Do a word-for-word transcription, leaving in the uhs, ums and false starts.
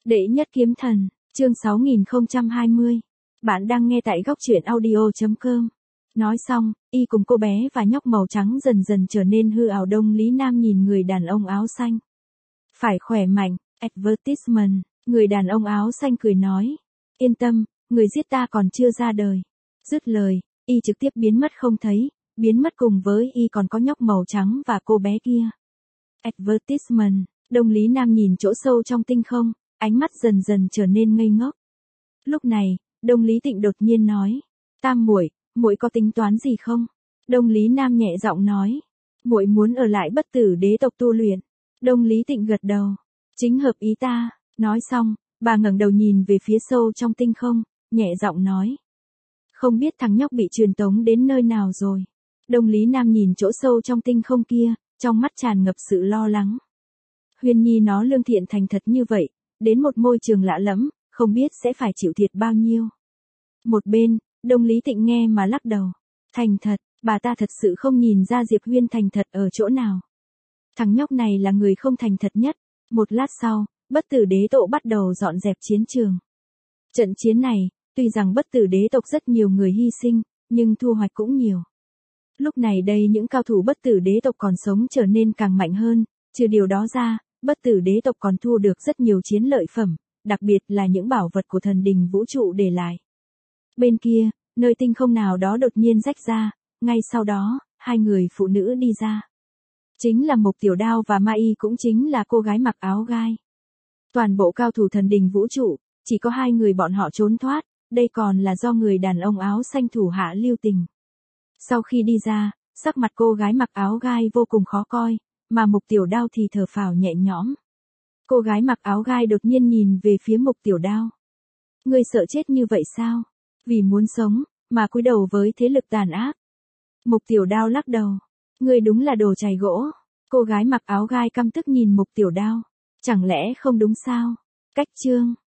Đệ nhất kiếm thần, chương sáu nghìn không trăm hai mươi. Bạn đang nghe tại góc truyện audio chấm com. Nói xong, y cùng cô bé và nhóc màu trắng dần dần trở nên hư ảo. Đông Lý Nam nhìn người đàn ông áo xanh. Phải khỏe mạnh, advertisement, người đàn ông áo xanh cười nói. Yên tâm, người giết ta còn chưa ra đời. Dứt lời, y trực tiếp biến mất không thấy, biến mất cùng với y còn có nhóc màu trắng và cô bé kia. Advertisement, Đông Lý Nam nhìn chỗ sâu trong tinh không, ánh mắt dần dần trở nên ngây ngốc. Lúc này, Đông Lý Tịnh đột nhiên nói, Tam muội, muội có tính toán gì không? Đông Lý Nam nhẹ giọng nói, muội muốn ở lại Bất Tử Đế tộc tu luyện. Đông Lý Tịnh gật đầu, chính hợp ý ta. Nói xong, bà ngẩng đầu nhìn về phía sâu trong tinh không, nhẹ giọng nói, không biết thằng nhóc bị truyền tống đến nơi nào rồi. Đông Lý Nam nhìn chỗ sâu trong tinh không kia, trong mắt tràn ngập sự lo lắng. Huyên Nhi nó lương thiện thành thật như vậy, đến một môi trường lạ lẫm, không biết sẽ phải chịu thiệt bao nhiêu. Một bên, Đông Lý Tịnh nghe mà lắc đầu. Thành thật, bà ta thật sự không nhìn ra Diệp Huyên thành thật ở chỗ nào. Thằng nhóc này là người không thành thật nhất. Một lát sau, Bất Tử Đế tộc bắt đầu dọn dẹp chiến trường. Trận chiến này, tuy rằng Bất Tử Đế tộc rất nhiều người hy sinh, nhưng thu hoạch cũng nhiều. Lúc này đây những cao thủ Bất Tử Đế tộc còn sống trở nên càng mạnh hơn, trừ điều đó ra, Bất Tử Đế tộc còn thu được rất nhiều chiến lợi phẩm, đặc biệt là những bảo vật của thần đình vũ trụ để lại. Bên kia, nơi tinh không nào đó đột nhiên rách ra, ngay sau đó, hai người phụ nữ đi ra. Chính là Mục Tiểu Đao và Ma Y, cũng chính là cô gái mặc áo gai. Toàn bộ cao thủ thần đình vũ trụ, chỉ có hai người bọn họ trốn thoát, đây còn là do người đàn ông áo xanh thủ hạ lưu tình. Sau khi đi ra, sắc mặt cô gái mặc áo gai vô cùng khó coi, mà Mục Tiểu Đao thì thở phào nhẹ nhõm. Cô gái mặc áo gai đột nhiên nhìn về phía Mục Tiểu Đao. Ngươi sợ chết như vậy sao? Vì muốn sống, mà cúi đầu với thế lực tàn ác. Mục Tiểu Đao lắc đầu. Ngươi đúng là đồ chày gỗ. Cô gái mặc áo gai căm tức nhìn Mục Tiểu Đao. Chẳng lẽ không đúng sao? Cách chương.